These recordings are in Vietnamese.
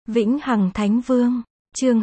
Vĩnh Hằng Thánh Vương, chương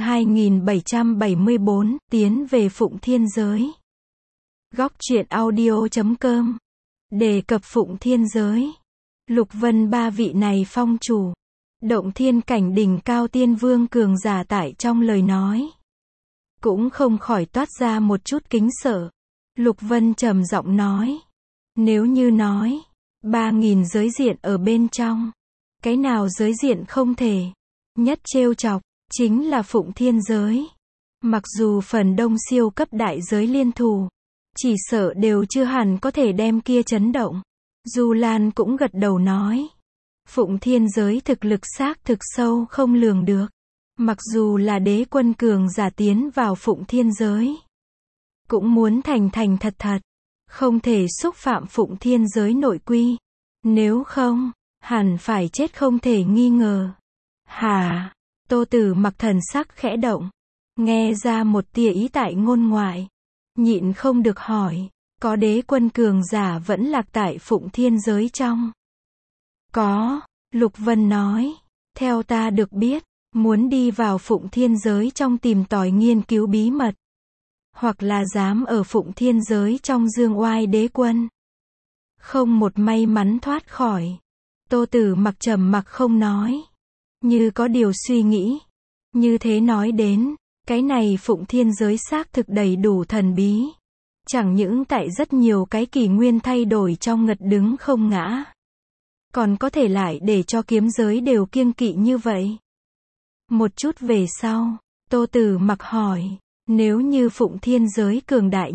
2774, tiến về Phụng Thiên Giới. Góc truyện audio.com đề cập Phụng Thiên Giới. Lục Vân ba vị này phong chủ, động thiên cảnh đỉnh cao tiên vương cường giả tại trong lời nói, cũng không khỏi toát ra một chút kính sợ. Lục Vân trầm giọng nói, nếu như nói 3.000 giới diện ở bên trong, cái nào giới diện không thể nhất trêu chọc, chính là Phụng Thiên Giới. Mặc dù phần đông siêu cấp đại giới liên thủ, chỉ sợ đều chưa hẳn có thể đem kia chấn động. Du Lan cũng gật đầu nói, Phụng Thiên Giới thực lực xác thực sâu không lường được. Mặc dù là đế quân cường giả tiến vào Phụng Thiên Giới, cũng muốn thành thật thật, không thể xúc phạm Phụng Thiên Giới nội quy. Nếu không, hẳn phải chết không thể nghi ngờ. Hả? Tô Tử Mặc thần sắc khẽ động, nghe ra một tia ý tại ngôn ngoại, nhịn không được hỏi, có đế quân cường giả vẫn lạc tại Phụng Thiên Giới trong? Có, Lục Vân nói, theo ta được biết, muốn đi vào Phụng Thiên Giới trong tìm tòi nghiên cứu bí mật, hoặc là dám ở Phụng Thiên Giới trong dương oai đế quân, không một may mắn thoát khỏi. Tô Tử Mặc trầm mặc không nói, như có điều suy nghĩ. Như thế nói đến, cái này Phụng Thiên Giới xác thực đầy đủ thần bí. Chẳng những tại rất nhiều cái kỷ nguyên thay đổi trong ngật đứng không ngã, còn có thể lại để cho kiếm giới đều kiêng kỵ như vậy. Một chút về sau, Tô Tử Mặc hỏi, nếu như Phụng Thiên Giới cường đại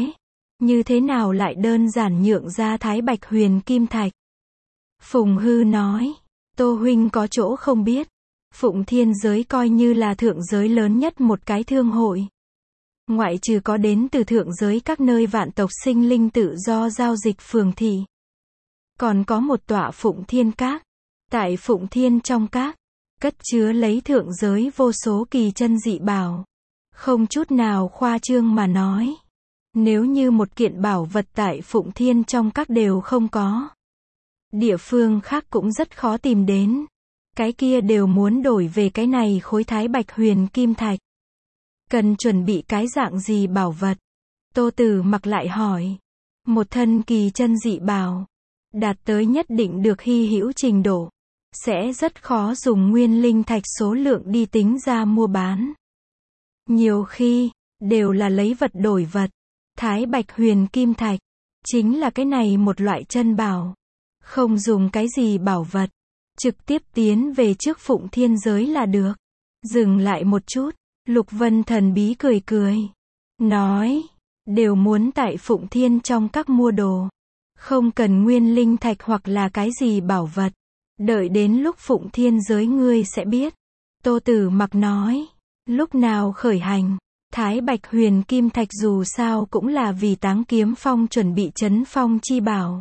như thế nào lại đơn giản nhượng ra Thái Bạch Huyền Kim Thạch? Phùng Hư nói, Tô huynh có chỗ không biết, Phụng Thiên Giới coi như là thượng giới lớn nhất một cái thương hội. Ngoại trừ có đến từ thượng giới các nơi vạn tộc sinh linh tự do giao dịch phường thị, còn có một tọa Phụng Thiên Các. Tại Phụng Thiên trong các, cất chứa lấy thượng giới vô số kỳ chân dị bảo. Không chút nào khoa trương mà nói, nếu như một kiện bảo vật tại Phụng Thiên trong các đều không có, địa phương khác cũng rất khó tìm đến. Cái kia đều muốn đổi về cái này khối Thái Bạch Huyền Kim Thạch. Cần chuẩn bị cái dạng gì bảo vật? Tô Tử Mặc lại hỏi. Một thân kỳ chân dị bảo, đạt tới nhất định được hy hữu trình độ, sẽ rất khó dùng nguyên linh thạch số lượng đi tính ra mua bán. Nhiều khi, đều là lấy vật đổi vật. Thái Bạch Huyền Kim Thạch, chính là cái này một loại chân bảo. Không dùng cái gì bảo vật, trực tiếp tiến về trước Phụng Thiên Giới là được. Dừng lại một chút, Lục Vân thần bí cười, nói, đều muốn tại Phụng Thiên trong các mua đồ, không cần nguyên linh thạch hoặc là cái gì bảo vật. Đợi đến lúc Phụng Thiên Giới ngươi sẽ biết. Tô Tử Mặc nói, lúc nào khởi hành? Thái Bạch Huyền Kim Thạch dù sao cũng là vì Táng Kiếm Phong chuẩn bị trấn phong chi bảo.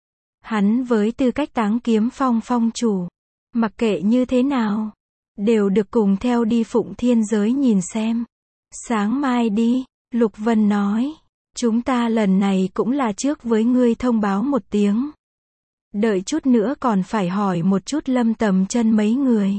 Hắn với tư cách Táng Kiếm Phong phong chủ, mặc kệ như thế nào, đều được cùng theo đi Phụng Thiên Giới nhìn xem. Sáng mai đi, Lục Vân nói, chúng ta lần này cũng là trước với ngươi thông báo một tiếng. Đợi chút nữa còn phải hỏi một chút Lâm Tầm Chân mấy người.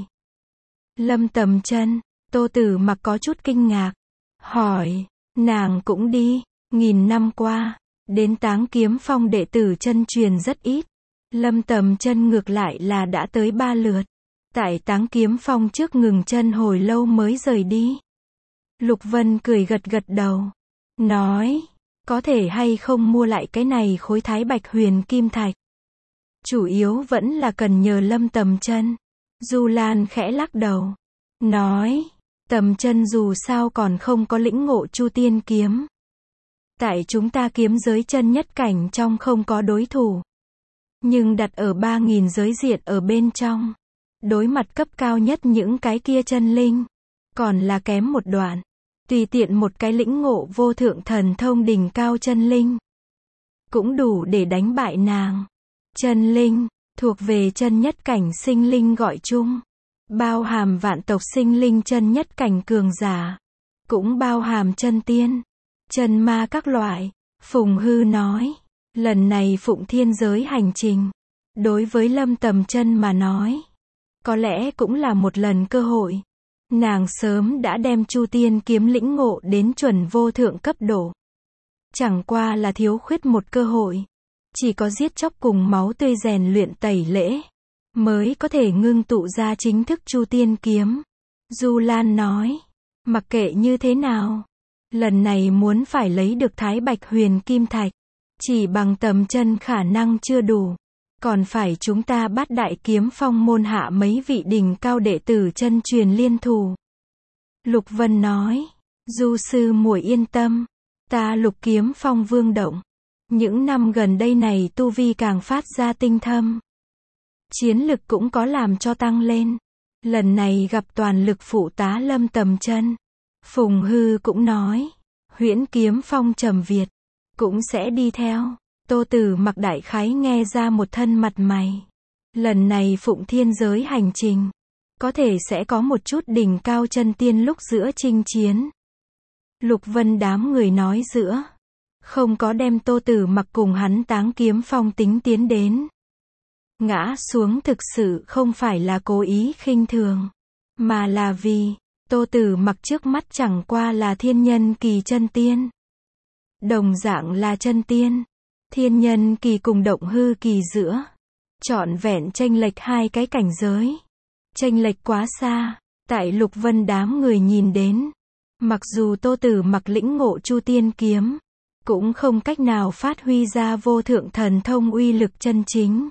Lâm Tầm Chân, Tô Tử Mặc có chút kinh ngạc, hỏi, nàng cũng đi? Nghìn năm qua, đến Táng Kiếm Phong đệ tử chân truyền rất ít. Lâm Tầm Chân ngược lại là đã tới 3 lượt. Tại Táng Kiếm Phong trước ngừng chân hồi lâu mới rời đi. Lục Vân cười gật đầu, nói, có thể hay không mua lại cái này khối Thái Bạch Huyền Kim Thạch? Chủ yếu vẫn là cần nhờ Lâm Tầm Chân. Du Lan khẽ lắc đầu, nói, Tầm Chân dù sao còn không có lĩnh ngộ Chu Tiên Kiếm. Tại chúng ta kiếm giới chân nhất cảnh trong không có đối thủ. Nhưng đặt ở 3.000 giới diện ở bên trong, đối mặt cấp cao nhất những cái kia chân linh, còn là kém một đoạn. Tùy tiện một cái lĩnh ngộ vô thượng thần thông đỉnh cao chân linh, cũng đủ để đánh bại nàng. Chân linh, thuộc về chân nhất cảnh sinh linh gọi chung, bao hàm vạn tộc sinh linh chân nhất cảnh cường giả, cũng bao hàm chân tiên, chân ma các loại. Phùng Hư nói, lần này Phụng Thiên Giới hành trình, đối với Lâm Tầm Chân mà nói, Có lẽ cũng là một lần cơ hội. Nàng sớm đã đem Chu Tiên kiếm lĩnh ngộ đến chuẩn vô thượng cấp độ. Chẳng qua là thiếu khuyết một cơ hội. Chỉ có giết chóc cùng máu tươi rèn luyện tẩy lễ, mới có thể ngưng tụ ra chính thức Chu Tiên kiếm. Du Lan nói, mặc kệ như thế nào, lần này muốn phải lấy được Thái Bạch Huyền Kim Thạch, chỉ bằng tầm chân khả năng chưa đủ. Còn phải chúng ta bắt Đại Kiếm Phong môn hạ mấy vị đỉnh cao đệ tử chân truyền liên thủ. Lục Vân nói, Du sư muội yên tâm, ta Lục Kiếm Phong Vương Động. Những năm gần đây này tu vi càng phát ra tinh thâm. Chiến lực cũng có làm cho tăng lên. Lần này gặp toàn lực phụ tá Lâm Tầm Chân. Phùng Hư cũng nói, Huyễn Kiếm Phong Trầm Việt cũng sẽ đi theo. Tô Tử Mặc đại khái nghe ra một thân mặt mày. Lần này Phụng Thiên giới hành trình, có thể sẽ có một chút đỉnh cao chân tiên lúc giữa chinh chiến. Lục Vân đám người nói giữa, không có đem Tô Tử Mặc cùng hắn Táng Kiếm Phong tính tiến đến. Ngã xuống thực sự không phải là cố ý khinh thường, mà là vì Tô Tử Mặc trước mắt chẳng qua là thiên nhân kỳ chân tiên. Đồng dạng là chân tiên, thiên nhân kỳ cùng động hư kỳ giữa, trọn vẹn chênh lệch hai cái cảnh giới. Chênh lệch quá xa, tại Lục Vân đám người nhìn đến, mặc dù Tô Tử Mặc lĩnh ngộ Chu Tiên kiếm, cũng không cách nào phát huy ra vô thượng thần thông uy lực chân chính.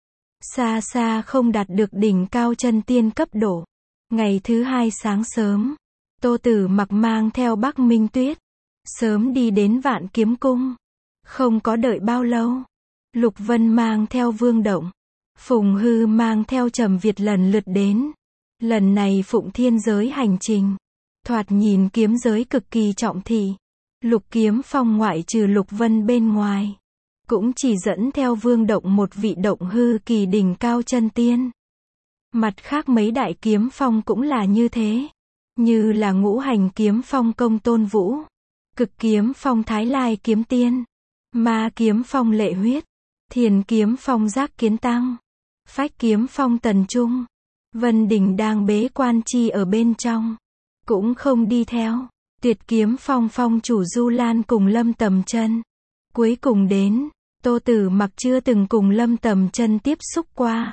Xa xa không đạt được đỉnh cao chân tiên cấp độ. Ngày thứ hai sáng sớm, Tô Tử Mặc mang theo Bắc Minh Tuyết, sớm đi đến Vạn Kiếm Cung. Không có đợi bao lâu, Lục Vân mang theo Vương Động, Phùng Hư mang theo Trầm Việt lần lượt đến. Lần này Phụng Thiên giới hành trình, thoạt nhìn kiếm giới cực kỳ trọng thị. Lục Kiếm Phong ngoại trừ Lục Vân bên ngoài, cũng chỉ dẫn theo Vương Động một vị động hư kỳ đỉnh cao chân tiên. Mặt khác mấy đại kiếm phong cũng là như thế, như là Ngũ Hành Kiếm Phong Công Tôn Vũ, Cực Kiếm Phong Thái Lai Kiếm Tiên, Ma Kiếm Phong Lệ Huyết, Thiền Kiếm Phong Giác Kiến Tăng, Phách Kiếm Phong Tần Trung. Vân Đình đang bế quan chi ở bên trong, cũng không đi theo. Tuyệt Kiếm Phong phong chủ Du Lan cùng Lâm Tầm Chân. Cuối cùng đến, Tô Tử Mặc chưa từng cùng Lâm Tầm Chân tiếp xúc qua.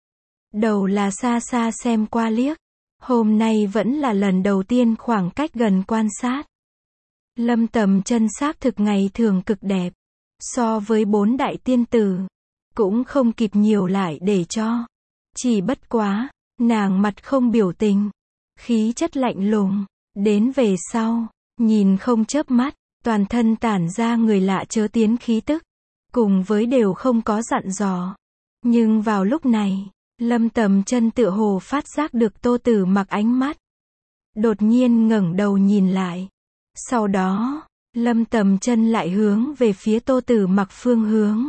Đầu là xa xa xem qua liếc, hôm nay vẫn là lần đầu tiên khoảng cách gần quan sát. Lâm Tầm Chân xác thực ngày thường cực đẹp, so với 4 đại tiên tử, cũng không kịp nhiều lại để cho. Chỉ bất quá, nàng mặt không biểu tình, khí chất lạnh lùng, đến về sau, nhìn không chớp mắt, toàn thân tản ra người lạ chớ tiến khí tức, cùng với đều không có dặn dò. Nhưng vào lúc này, Lâm Tầm Chân tựa hồ phát giác được Tô Tử Mặc ánh mắt. Đột nhiên ngẩng đầu nhìn lại. Sau đó, Lâm Tầm Chân lại hướng về phía Tô Tử Mặc phương hướng.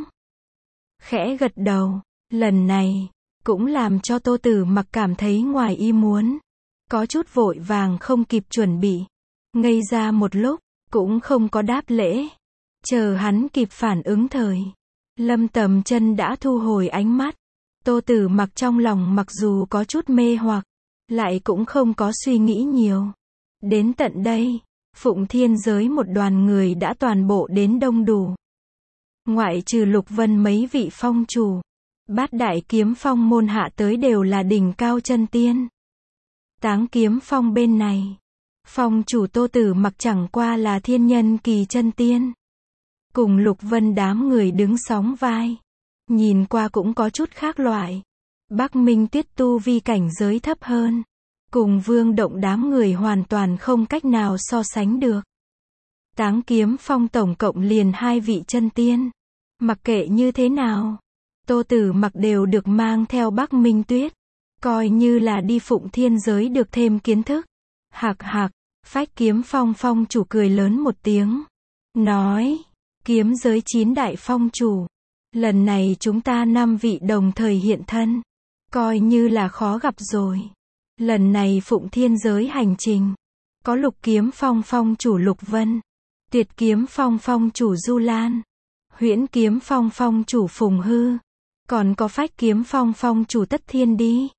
Khẽ gật đầu, lần này, cũng làm cho Tô Tử Mặc cảm thấy ngoài ý muốn. Có chút vội vàng không kịp chuẩn bị. Ngây ra một lúc, cũng không có đáp lễ. Chờ hắn kịp phản ứng thời, Lâm Tầm Chân đã thu hồi ánh mắt. Tô Tử Mặc trong lòng mặc dù có chút mê hoặc, lại cũng không có suy nghĩ nhiều. Đến tận đây, Phụng Thiên giới một đoàn người đã toàn bộ đến đông đủ. Ngoại trừ Lục Vân mấy vị phong chủ, Bát Đại Kiếm Phong môn hạ tới đều là đỉnh cao chân tiên. Táng Kiếm Phong bên này, phong chủ Tô Tử Mặc chẳng qua là thiên nhân kỳ chân tiên. Cùng Lục Vân đám người đứng sóng vai, nhìn qua cũng có chút khác loại. Bắc Minh Tuyết tu vi cảnh giới thấp hơn, cùng Vương Động đám người hoàn toàn không cách nào so sánh được. Táng Kiếm Phong tổng cộng liền 2 vị chân tiên. Mặc kệ như thế nào, Tô Tử Mặc đều được mang theo Bắc Minh Tuyết, coi như là đi Phụng Thiên giới được thêm kiến thức. Hạc hạc, Phách Kiếm Phong phong chủ cười lớn một tiếng, nói, kiếm giới 9 đại phong chủ, lần này chúng ta 5 vị đồng thời hiện thân, coi như là khó gặp rồi. Lần này Phụng Thiên giới hành trình, có Lục Kiếm Phong phong chủ Lục Vân, Tuyệt Kiếm Phong phong chủ Du Lan, Huyễn Kiếm Phong phong chủ Phùng Hư, còn có Phách Kiếm Phong phong chủ Tất Thiên đi.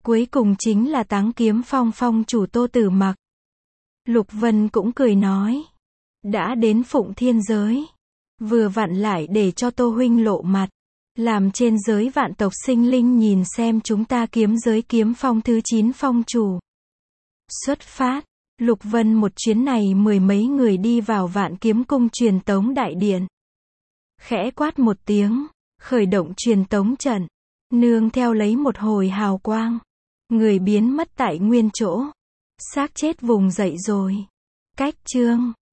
Cuối cùng chính là Táng Kiếm Phong phong chủ Tô Tử Mặc. Lục Vân cũng cười nói. Đã đến Phụng Thiên giới. Vừa vặn lại để cho Tô huynh lộ mặt. Làm trên giới vạn tộc sinh linh nhìn xem chúng ta kiếm giới kiếm phong thứ 9 phong chủ. Xuất phát. Lục Vân một chuyến này 10 mấy người đi vào Vạn Kiếm Cung truyền tống đại điện. Khẽ quát một tiếng. Khởi động truyền tống trận. Nương theo lấy một hồi hào quang. Người biến mất tại nguyên chỗ. Xác chết vùng dậy rồi. Cách chương